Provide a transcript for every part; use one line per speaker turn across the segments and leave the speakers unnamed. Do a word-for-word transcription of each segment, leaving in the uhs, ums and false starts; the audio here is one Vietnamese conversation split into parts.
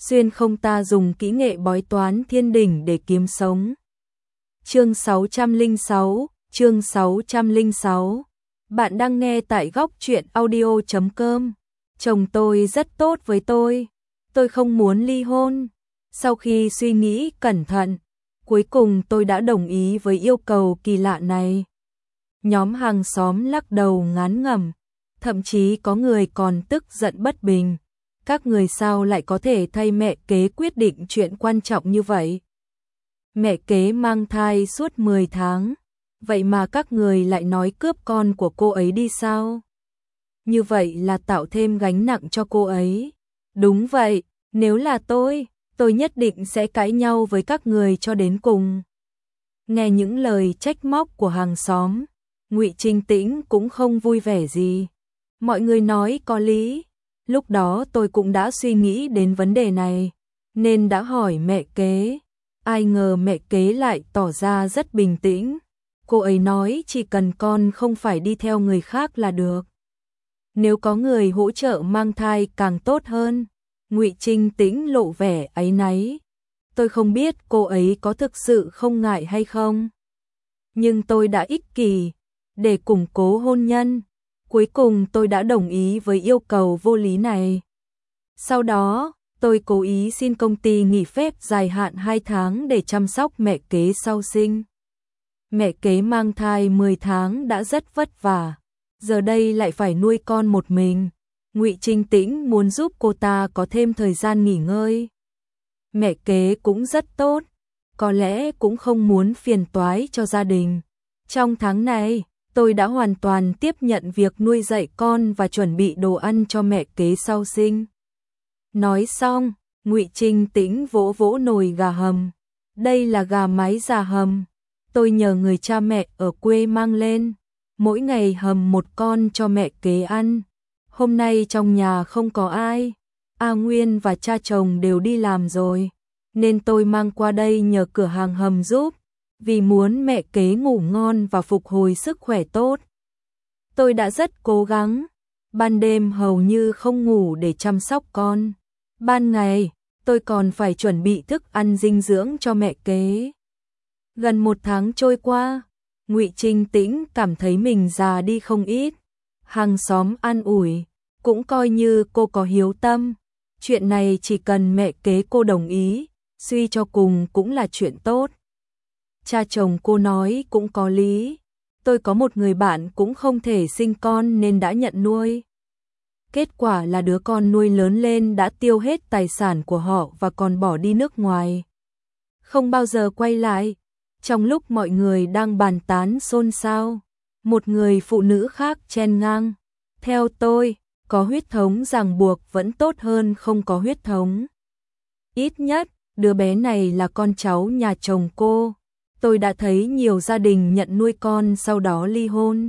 xuyên không ta dùng kỹ nghệ bói toán thiên đỉnh để kiếm sống. Chương sáu trăm lẻ sáu, chương sáu trăm lẻ sáu. Bạn đang nghe tại góc truyện audio chấm com. Chồng tôi rất tốt với tôi, tôi không muốn ly hôn. Sau khi suy nghĩ cẩn thận, cuối cùng tôi đã đồng ý với yêu cầu kỳ lạ này. Nhóm hàng xóm lắc đầu ngán ngẩm, thậm chí có người còn tức giận bất bình. Các người sao lại có thể thay mẹ kế quyết định chuyện quan trọng như vậy? Mẹ kế mang thai suốt mười tháng, vậy mà các người lại nói cướp con của cô ấy đi sao? Như vậy là tạo thêm gánh nặng cho cô ấy. Đúng vậy, nếu là tôi, tôi nhất định sẽ cãi nhau với các người cho đến cùng. Nghe những lời trách móc của hàng xóm, Ngụy Trinh Tĩnh cũng không vui vẻ gì. Mọi người nói có lý, lúc đó tôi cũng đã suy nghĩ đến vấn đề này, nên đã hỏi mẹ kế. Ai ngờ mẹ kế lại tỏ ra rất bình tĩnh. Cô ấy nói chỉ cần con không phải đi theo người khác là được. Nếu có người hỗ trợ mang thai càng tốt hơn. Ngụy Trinh Tĩnh lộ vẻ áy náy. Tôi không biết cô ấy có thực sự không ngại hay không. Nhưng tôi đã ích kỷ, để củng cố hôn nhân. Cuối cùng tôi đã đồng ý với yêu cầu vô lý này. Sau đó, tôi cố ý xin công ty nghỉ phép dài hạn hai tháng để chăm sóc mẹ kế sau sinh. Mẹ kế mang thai mười tháng đã rất vất vả, giờ đây lại phải nuôi con một mình. Ngụy Trinh Tĩnh muốn giúp cô ta có thêm thời gian nghỉ ngơi. Mẹ kế cũng rất tốt, có lẽ cũng không muốn phiền toái cho gia đình. Trong tháng này, tôi đã hoàn toàn tiếp nhận việc nuôi dạy con và chuẩn bị đồ ăn cho mẹ kế sau sinh. Nói xong, Ngụy Trinh Tĩnh vỗ vỗ nồi gà hầm. Đây là gà mái già hầm, tôi nhờ người cha mẹ ở quê mang lên, mỗi ngày hầm một con cho mẹ kế ăn. Hôm nay trong nhà không có ai, A Nguyên và cha chồng đều đi làm rồi, nên tôi mang qua đây nhờ cửa hàng hầm giúp, vì muốn mẹ kế ngủ ngon và phục hồi sức khỏe tốt. Tôi đã rất cố gắng, ban đêm hầu như không ngủ để chăm sóc con. Ban ngày, tôi còn phải chuẩn bị thức ăn dinh dưỡng cho mẹ kế. Gần một tháng trôi qua, Ngụy Trinh Tĩnh cảm thấy mình già đi không ít. Hàng xóm an ủi, cũng coi như cô có hiếu tâm. Chuyện này chỉ cần mẹ kế cô đồng ý, suy cho cùng cũng là chuyện tốt. Cha chồng cô nói cũng có lý. Tôi có một người bạn cũng không thể sinh con nên đã nhận nuôi. Kết quả là đứa con nuôi lớn lên đã tiêu hết tài sản của họ và còn bỏ đi nước ngoài. Không bao giờ quay lại. Trong lúc mọi người đang bàn tán xôn xao, một người phụ nữ khác chen ngang. Theo tôi, có huyết thống ràng buộc vẫn tốt hơn không có huyết thống. Ít nhất, đứa bé này là con cháu nhà chồng cô. Tôi đã thấy nhiều gia đình nhận nuôi con sau đó ly hôn,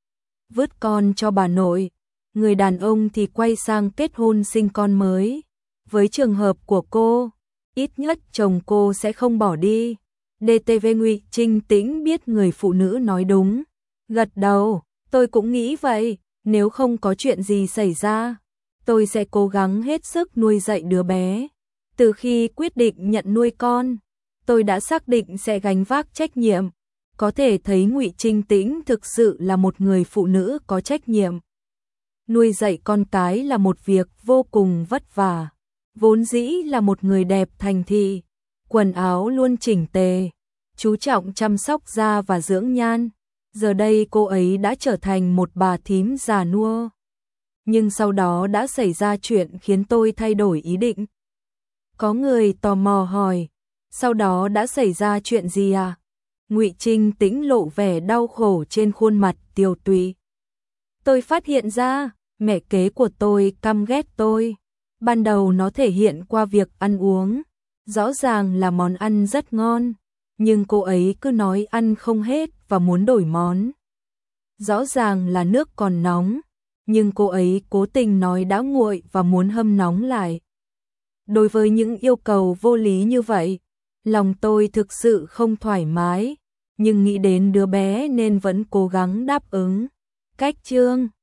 vứt con cho bà nội. Người đàn ông thì quay sang kết hôn sinh con mới. Với trường hợp của cô, ít nhất chồng cô sẽ không bỏ đi. đê tê vê Ngụy Trinh Tĩnh biết người phụ nữ nói đúng. Gật đầu, tôi cũng nghĩ vậy. Nếu không có chuyện gì xảy ra, tôi sẽ cố gắng hết sức nuôi dạy đứa bé. Từ khi quyết định nhận nuôi con, tôi đã xác định sẽ gánh vác trách nhiệm. Có thể thấy Ngụy Trinh Tĩnh thực sự là một người phụ nữ có trách nhiệm. Nuôi dạy con cái là một việc vô cùng vất vả. Vốn dĩ là một người đẹp thành thị, quần áo luôn chỉnh tề, chú trọng chăm sóc da và dưỡng nhan. Giờ đây cô ấy đã trở thành một bà thím già nua. Nhưng sau đó đã xảy ra chuyện khiến tôi thay đổi ý định. Có người tò mò hỏi, sau đó đã xảy ra chuyện gì à? Ngụy Trinh Tĩnh lộ vẻ đau khổ trên khuôn mặt tiều tụy. Tôi phát hiện ra, mẹ kế của tôi căm ghét tôi. Ban đầu nó thể hiện qua việc ăn uống. Rõ ràng là món ăn rất ngon, nhưng cô ấy cứ nói ăn không hết và muốn đổi món. Rõ ràng là nước còn nóng, nhưng cô ấy cố tình nói đã nguội và muốn hâm nóng lại. Đối với những yêu cầu vô lý như vậy, lòng tôi thực sự không thoải mái, nhưng nghĩ đến đứa bé nên vẫn cố gắng đáp ứng. Cách chương